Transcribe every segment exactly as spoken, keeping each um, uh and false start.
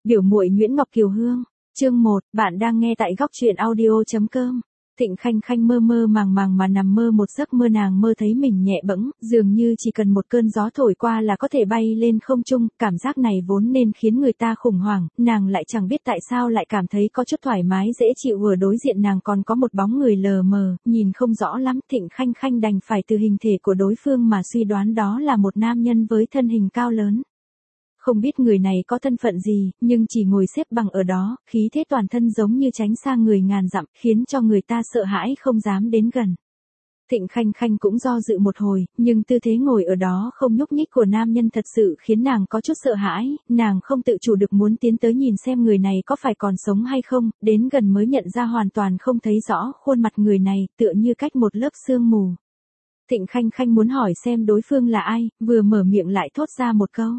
Biểu muội Nguyễn Ngọc Kiều Hương. Chương một, bạn đang nghe tại góc truyện audio.com. Thịnh Khanh Khanh mơ mơ màng màng mà nằm mơ một giấc mơ, nàng mơ thấy mình nhẹ bẫng, dường như chỉ cần một cơn gió thổi qua là có thể bay lên không trung, cảm giác này vốn nên khiến người ta khủng hoảng, nàng lại chẳng biết tại sao lại cảm thấy có chút thoải mái dễ chịu. Ở đối diện nàng còn có một bóng người lờ mờ, nhìn không rõ lắm, Thịnh Khanh Khanh đành phải từ hình thể của đối phương mà suy đoán đó là một nam nhân với thân hình cao lớn. Không biết người này có thân phận gì, nhưng chỉ ngồi xếp bằng ở đó, khí thế toàn thân giống như tránh xa người ngàn dặm, khiến cho người ta sợ hãi không dám đến gần. Thịnh Khanh Khanh cũng do dự một hồi, nhưng tư thế ngồi ở đó không nhúc nhích của nam nhân thật sự khiến nàng có chút sợ hãi, nàng không tự chủ được muốn tiến tới nhìn xem người này có phải còn sống hay không, đến gần mới nhận ra hoàn toàn không thấy rõ khuôn mặt người này, tựa như cách một lớp sương mù. Thịnh Khanh Khanh muốn hỏi xem đối phương là ai, vừa mở miệng lại thốt ra một câu.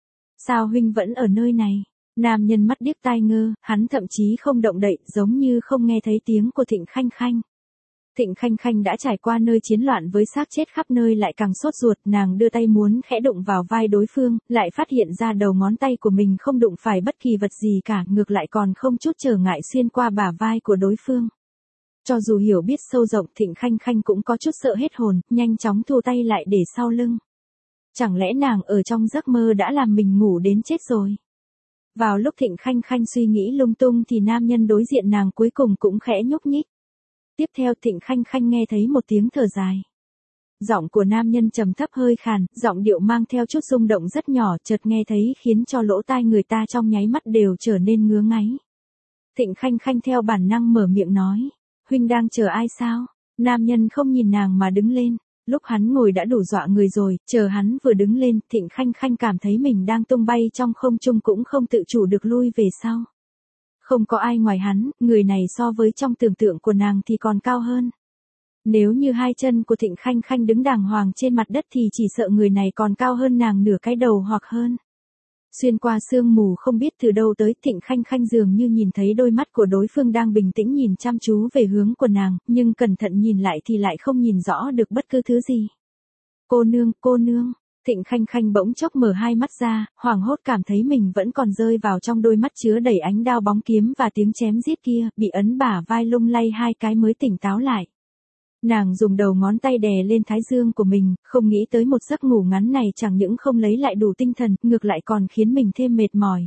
Sao huynh vẫn ở nơi này? Nam nhân mắt điếc tai ngơ, hắn thậm chí không động đậy, giống như không nghe thấy tiếng của Thịnh Khanh Khanh. Thịnh Khanh Khanh đã trải qua nơi chiến loạn với xác chết khắp nơi lại càng sốt ruột, nàng đưa tay muốn khẽ đụng vào vai đối phương, lại phát hiện ra đầu ngón tay của mình không đụng phải bất kỳ vật gì cả, ngược lại còn không chút trở ngại xuyên qua bả vai của đối phương. Cho dù hiểu biết sâu rộng, Thịnh Khanh Khanh cũng có chút sợ hết hồn, nhanh chóng thu tay lại để sau lưng. Chẳng lẽ nàng ở trong giấc mơ đã làm mình ngủ đến chết rồi? Vào lúc Thịnh Khanh Khanh suy nghĩ lung tung thì nam nhân đối diện nàng cuối cùng cũng khẽ nhúc nhích. Tiếp theo Thịnh Khanh Khanh nghe thấy một tiếng thở dài. Giọng của nam nhân trầm thấp hơi khàn, giọng điệu mang theo chút rung động rất nhỏ, chợt nghe thấy khiến cho lỗ tai người ta trong nháy mắt đều trở nên ngứa ngáy. Thịnh Khanh Khanh theo bản năng mở miệng nói, huynh đang chờ ai sao? Nam nhân không nhìn nàng mà đứng lên. Lúc hắn ngồi đã đủ dọa người rồi, chờ hắn vừa đứng lên, Thịnh Khanh Khanh cảm thấy mình đang tung bay trong không trung cũng không tự chủ được lui về sau. Không có ai ngoài hắn, người này so với trong tưởng tượng của nàng thì còn cao hơn. Nếu như hai chân của Thịnh Khanh Khanh đứng đàng hoàng trên mặt đất thì chỉ sợ người này còn cao hơn nàng nửa cái đầu hoặc hơn. Xuyên qua sương mù không biết từ đâu tới, Thịnh Khanh Khanh dường như nhìn thấy đôi mắt của đối phương đang bình tĩnh nhìn chăm chú về hướng của nàng, nhưng cẩn thận nhìn lại thì lại không nhìn rõ được bất cứ thứ gì. Cô nương, cô nương, Thịnh Khanh Khanh bỗng chốc mở hai mắt ra, hoảng hốt cảm thấy mình vẫn còn rơi vào trong đôi mắt chứa đầy ánh đao bóng kiếm và tiếng chém giết kia, bị ấn bả vai lung lay hai cái mới tỉnh táo lại. Nàng dùng đầu ngón tay đè lên thái dương của mình, không nghĩ tới một giấc ngủ ngắn này chẳng những không lấy lại đủ tinh thần, ngược lại còn khiến mình thêm mệt mỏi.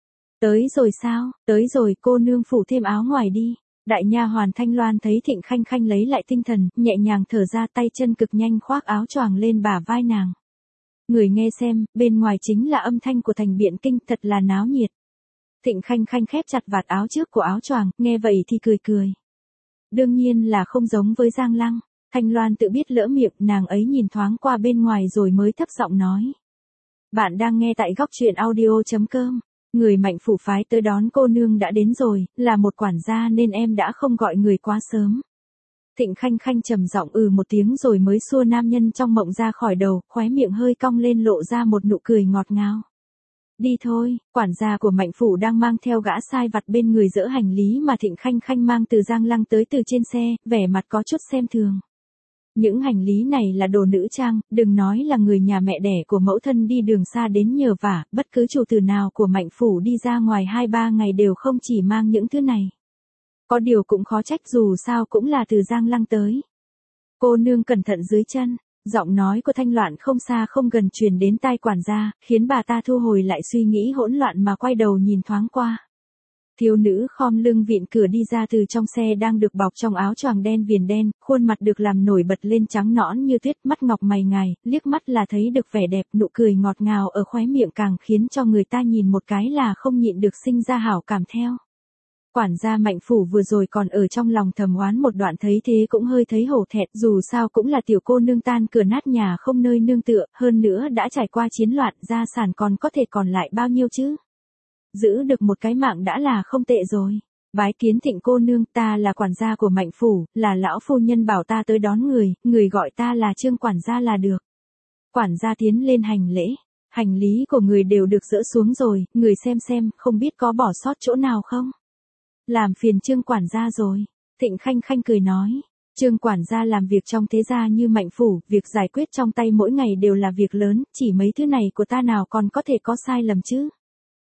Tới rồi sao, tới rồi, cô nương phủ thêm áo ngoài đi. Đại nha hoàn Thanh Loan thấy Thịnh Khanh Khanh lấy lại tinh thần, nhẹ nhàng thở ra, tay chân cực nhanh khoác áo choàng lên bả vai nàng. Người nghe xem, bên ngoài chính là âm thanh của thành Biện Kinh, thật là náo nhiệt. Thịnh Khanh Khanh khép chặt vạt áo trước của áo choàng, nghe vậy thì cười cười. Đương nhiên là không giống với Giang Lăng. Thanh Loan tự biết lỡ miệng, nàng ấy nhìn thoáng qua bên ngoài rồi mới thấp giọng nói. Bạn đang nghe tại góc truyện audio.com. Người Mạnh phủ phái tới đón cô nương đã đến rồi, là một quản gia nên em đã không gọi người quá sớm. Thịnh Khanh Khanh trầm giọng ừ một tiếng rồi mới xua nam nhân trong mộng ra khỏi đầu, khóe miệng hơi cong lên lộ ra một nụ cười ngọt ngào. Đi thôi, quản gia của Mạnh phủ đang mang theo gã sai vặt bên người dỡ hành lý mà Thịnh Khanh Khanh mang từ Giang Lăng tới từ trên xe, vẻ mặt có chút xem thường. Những hành lý này là đồ nữ trang, đừng nói là người nhà mẹ đẻ của mẫu thân đi đường xa đến nhờ vả, bất cứ chủ tử nào của Mạnh phủ đi ra ngoài hai ba ngày đều không chỉ mang những thứ này. Có điều cũng khó trách, dù sao cũng là từ Giang Lăng tới. Cô nương cẩn thận dưới chân. Giọng nói của Thanh Loan không xa không gần truyền đến tai quản gia, khiến bà ta thu hồi lại suy nghĩ hỗn loạn mà quay đầu nhìn thoáng qua. Thiếu nữ khom lưng vịn cửa đi ra từ trong xe đang được bọc trong áo choàng đen viền đen, khuôn mặt được làm nổi bật lên trắng nõn như tuyết, mắt ngọc mày ngài, liếc mắt là thấy được vẻ đẹp, nụ cười ngọt ngào ở khóe miệng càng khiến cho người ta nhìn một cái là không nhịn được sinh ra hảo cảm theo. Quản gia Mạnh phủ vừa rồi còn ở trong lòng thầm oán một đoạn, thấy thế cũng hơi thấy hổ thẹn, dù sao cũng là tiểu cô nương tan cửa nát nhà không nơi nương tựa, hơn nữa đã trải qua chiến loạn, gia sản còn có thể còn lại bao nhiêu chứ? Giữ được một cái mạng đã là không tệ rồi. Bái kiến Thịnh cô nương, ta là quản gia của Mạnh phủ, là lão phu nhân bảo ta tới đón người, người gọi ta là Trương quản gia là được. Quản gia tiến lên hành lễ, hành lý của người đều được dỡ xuống rồi, người xem xem, không biết có bỏ sót chỗ nào không? Làm phiền Trương quản gia rồi. Thịnh Khanh Khanh cười nói. Trương quản gia làm việc trong thế gia như Mạnh phủ, việc giải quyết trong tay mỗi ngày đều là việc lớn, chỉ mấy thứ này của ta nào còn có thể có sai lầm chứ.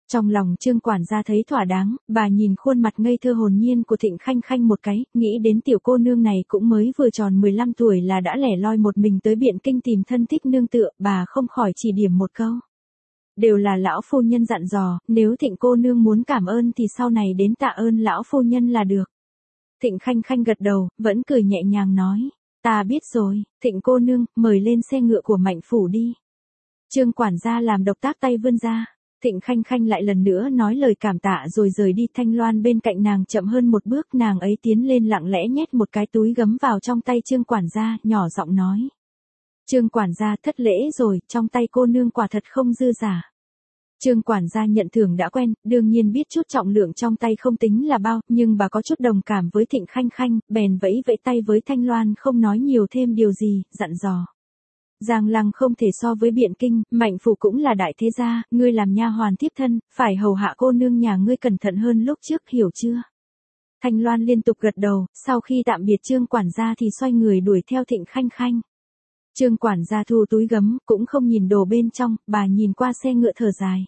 Trong lòng Trương quản gia thấy thỏa đáng, bà nhìn khuôn mặt ngây thơ hồn nhiên của Thịnh Khanh Khanh một cái, nghĩ đến tiểu cô nương này cũng mới vừa tròn mười lăm tuổi là đã lẻ loi một mình tới Biện Kinh tìm thân thích nương tựa, bà không khỏi chỉ điểm một câu. Đều là lão phu nhân dặn dò, nếu Thịnh cô nương muốn cảm ơn thì sau này đến tạ ơn lão phu nhân là được. Thịnh Khanh Khanh gật đầu, vẫn cười nhẹ nhàng nói, ta biết rồi, Thịnh cô nương, mời lên xe ngựa của Mạnh phủ đi. Trương quản gia làm động tác tay vươn ra. Thịnh Khanh Khanh lại lần nữa nói lời cảm tạ rồi rời đi. Thanh Loan bên cạnh nàng chậm hơn một bước, nàng ấy tiến lên lặng lẽ nhét một cái túi gấm vào trong tay Trương quản gia, nhỏ giọng nói. Trương quản gia thất lễ rồi, trong tay cô nương quả thật không dư giả. Trương quản gia nhận thưởng đã quen, đương nhiên biết chút trọng lượng trong tay không tính là bao, nhưng bà có chút đồng cảm với Thịnh Khanh Khanh, bèn vẫy vẫy tay với Thanh Loan không nói nhiều thêm điều gì, dặn dò. Giang Lăng không thể so với Biện Kinh, Mạnh phủ cũng là đại thế gia, ngươi làm nha hoàn tiếp thân, phải hầu hạ cô nương nhà ngươi cẩn thận hơn lúc trước, hiểu chưa? Thanh Loan liên tục gật đầu, sau khi tạm biệt Trương quản gia thì xoay người đuổi theo Thịnh Khanh Khanh. Trương quản gia thu túi gấm, cũng không nhìn đồ bên trong, bà nhìn qua xe ngựa thở dài.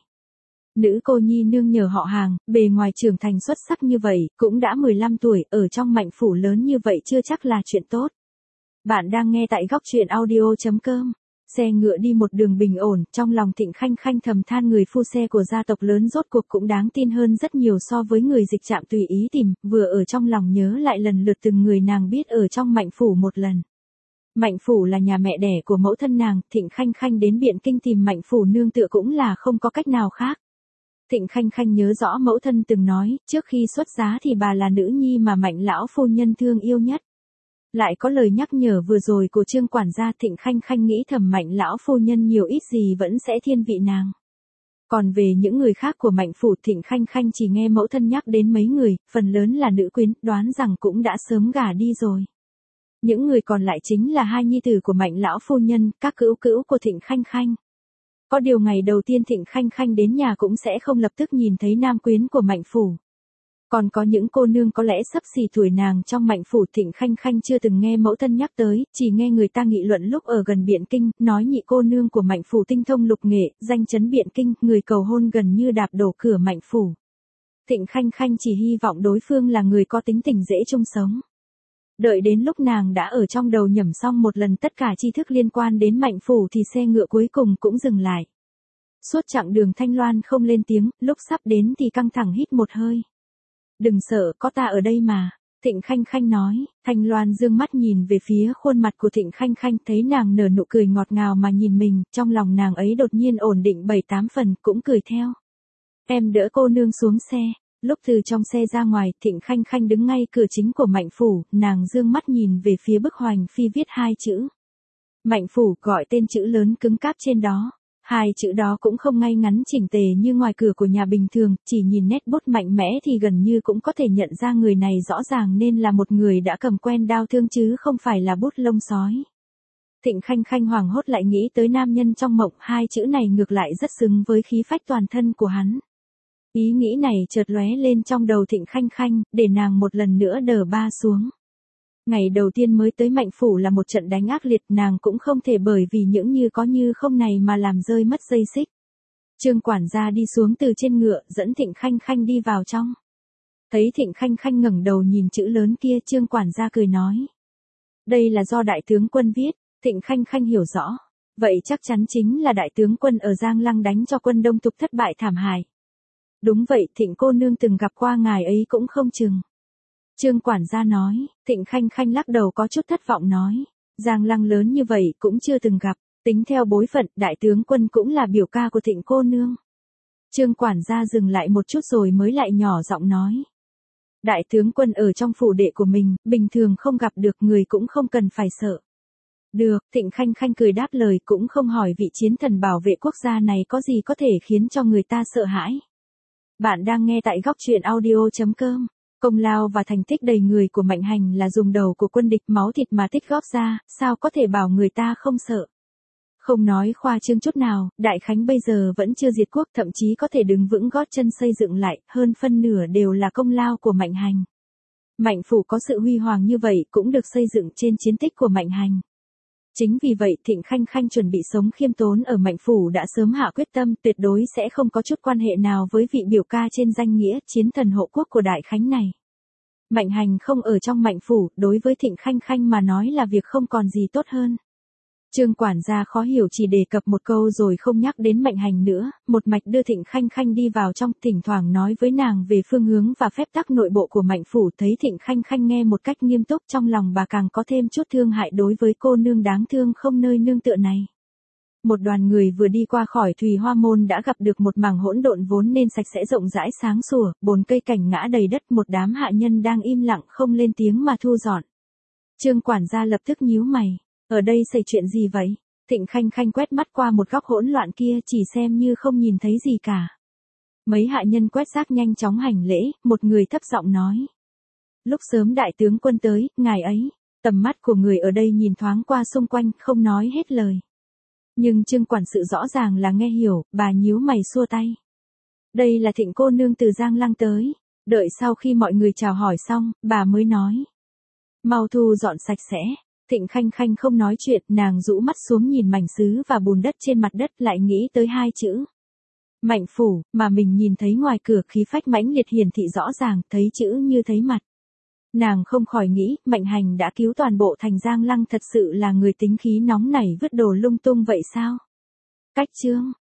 Nữ cô nhi nương nhờ họ Hàng, bề ngoài trưởng thành xuất sắc như vậy, cũng đã mười lăm tuổi, ở trong Mạnh phủ lớn như vậy chưa chắc là chuyện tốt. Bạn đang nghe tại góc truyện audio chấm com. Xe ngựa đi một đường bình ổn, trong lòng Thịnh Khanh Khanh thầm than người phu xe của gia tộc lớn rốt cuộc cũng đáng tin hơn rất nhiều so với người dịch trạm tùy ý tìm, vừa ở trong lòng nhớ lại lần lượt từng người nàng biết ở trong Mạnh phủ một lần. Mạnh phủ là nhà mẹ đẻ của mẫu thân nàng, Thịnh Khanh Khanh đến Biện Kinh tìm Mạnh phủ nương tựa cũng là không có cách nào khác. Thịnh Khanh Khanh nhớ rõ mẫu thân từng nói, trước khi xuất giá thì bà là nữ nhi mà Mạnh lão phu nhân thương yêu nhất. Lại có lời nhắc nhở vừa rồi của Trương quản gia, Thịnh Khanh Khanh nghĩ thầm Mạnh lão phu nhân nhiều ít gì vẫn sẽ thiên vị nàng. Còn về những người khác của Mạnh phủ, Thịnh Khanh Khanh chỉ nghe mẫu thân nhắc đến mấy người, phần lớn là nữ quyến, đoán rằng cũng đã sớm gả đi rồi. Những người còn lại chính là hai nhi tử của Mạnh lão phu nhân, các cữu cữu của Thịnh Khanh Khanh. Có điều ngày đầu tiên Thịnh Khanh Khanh đến nhà cũng sẽ không lập tức nhìn thấy nam quyến của Mạnh phủ. Còn có những cô nương có lẽ sắp xỉ tuổi nàng trong Mạnh phủ, Thịnh Khanh Khanh chưa từng nghe mẫu thân nhắc tới, chỉ nghe người ta nghị luận lúc ở gần Biện Kinh, nói nhị cô nương của Mạnh phủ tinh thông lục nghệ, danh chấn Biện Kinh, người cầu hôn gần như đạp đổ cửa Mạnh phủ. Thịnh Khanh Khanh chỉ hy vọng đối phương là người có tính tình dễ chung sống. Đợi đến lúc nàng đã ở trong đầu nhẩm xong một lần tất cả tri thức liên quan đến Mạnh phủ thì xe ngựa cuối cùng cũng dừng lại. Suốt chặng đường Thanh Loan không lên tiếng, lúc sắp đến thì căng thẳng hít một hơi. Đừng sợ, có ta ở đây mà, Thịnh Khanh Khanh nói. Thanh Loan dương mắt nhìn về phía khuôn mặt của Thịnh Khanh Khanh, thấy nàng nở nụ cười ngọt ngào mà nhìn mình, trong lòng nàng ấy đột nhiên ổn định bảy tám phần, cũng cười theo. Em đỡ cô nương xuống xe. Lúc từ trong xe ra ngoài, Thịnh Khanh Khanh đứng ngay cửa chính của Mạnh phủ, nàng dương mắt nhìn về phía bức hoành phi viết hai chữ. Mạnh phủ, gọi tên chữ lớn cứng cáp trên đó. Hai chữ đó cũng không ngay ngắn chỉnh tề như ngoài cửa của nhà bình thường, chỉ nhìn nét bút mạnh mẽ thì gần như cũng có thể nhận ra người này rõ ràng nên là một người đã cầm quen đao thương chứ không phải là bút lông sói. Thịnh Khanh Khanh hoảng hốt lại nghĩ tới nam nhân trong mộng, hai chữ này ngược lại rất xứng với khí phách toàn thân của hắn. Ý nghĩ này chợt lóe lên trong đầu Thịnh Khanh Khanh, để nàng một lần nữa đờ ba xuống. Ngày đầu tiên mới tới Mạnh phủ là một trận đánh ác liệt, nàng cũng không thể bởi vì những như có như không này mà làm rơi mất dây xích. Trương quản gia đi xuống từ trên ngựa, dẫn Thịnh Khanh Khanh đi vào trong. Thấy Thịnh Khanh Khanh ngẩng đầu nhìn chữ lớn kia, Trương quản gia cười nói. Đây là do đại tướng quân viết. Thịnh Khanh Khanh hiểu rõ. Vậy chắc chắn chính là đại tướng quân ở Giang Lăng đánh cho quân Đông Tục thất bại thảm hại. Đúng vậy, Thịnh cô nương từng gặp qua ngài ấy cũng không chừng. Trương quản gia nói. Thịnh Khanh Khanh lắc đầu có chút thất vọng nói. Giang Lăng lớn như vậy cũng chưa từng gặp, tính theo bối phận, đại tướng quân cũng là biểu ca của Thịnh cô nương. Trương quản gia dừng lại một chút rồi mới lại nhỏ giọng nói. Đại tướng quân ở trong phủ đệ của mình, bình thường không gặp được, người cũng không cần phải sợ. Được, Thịnh Khanh Khanh cười đáp lời, cũng không hỏi vị chiến thần bảo vệ quốc gia này có gì có thể khiến cho người ta sợ hãi. Bạn đang nghe tại góc truyện audio chấm com. Công lao và thành tích đầy người của Mạnh Hành là dùng đầu của quân địch máu thịt mà tích góp ra, sao có thể bảo người ta không sợ. Không nói khoa trương chút nào, Đại Khánh bây giờ vẫn chưa diệt quốc, thậm chí có thể đứng vững gót chân xây dựng lại, hơn phân nửa đều là công lao của Mạnh Hành. Mạnh phủ có sự huy hoàng như vậy cũng được xây dựng trên chiến tích của Mạnh Hành. Chính vì vậy Thịnh Khanh Khanh chuẩn bị sống khiêm tốn ở Mạnh Phủ đã sớm hạ quyết tâm tuyệt đối sẽ không có chút quan hệ nào với vị biểu ca trên danh nghĩa chiến thần hộ quốc của Đại Khánh này. Mạnh Hành không ở trong Mạnh Phủ, đối với Thịnh Khanh Khanh mà nói là việc không còn gì tốt hơn. Trương quản gia khó hiểu chỉ đề cập một câu rồi không nhắc đến Mạnh Hành nữa, một mạch đưa Thịnh Khanh Khanh đi vào trong, thỉnh thoảng nói với nàng về phương hướng và phép tắc nội bộ của Mạnh Phủ. Thấy Thịnh Khanh Khanh nghe một cách nghiêm túc, trong lòng bà càng có thêm chút thương hại đối với cô nương đáng thương không nơi nương tựa này. Một đoàn người vừa đi qua khỏi Thùy Hoa Môn đã gặp được một mảng hỗn độn vốn nên sạch sẽ rộng rãi sáng sủa, bốn cây cảnh ngã đầy đất, một đám hạ nhân đang im lặng không lên tiếng mà thu dọn. Trương quản gia lập tức nhíu mày. Ở đây xảy chuyện gì vậy? Thịnh Khanh Khanh quét mắt qua một góc hỗn loạn kia chỉ xem như không nhìn thấy gì cả. Mấy hạ nhân quét rác nhanh chóng hành lễ, một người thấp giọng nói. Lúc sớm đại tướng quân tới, ngài ấy, tầm mắt của người ở đây nhìn thoáng qua xung quanh, không nói hết lời. Nhưng Trương quản sự rõ ràng là nghe hiểu, bà nhíu mày xua tay. Đây là Thịnh cô nương từ Giang Lăng tới. Đợi sau khi mọi người chào hỏi xong, bà mới nói. Mau thu dọn sạch sẽ. Thịnh Khanh Khanh không nói chuyện, nàng rũ mắt xuống nhìn mảnh sứ và bùn đất trên mặt đất lại nghĩ tới hai chữ. Mạnh Phủ, mà mình nhìn thấy ngoài cửa khí phách mãnh liệt hiển thị rõ ràng, thấy chữ như thấy mặt. Nàng không khỏi nghĩ, Mạnh Hành đã cứu toàn bộ thành Giang Lăng thật sự là người tính khí nóng nảy vứt đồ lung tung vậy sao? Cách chương.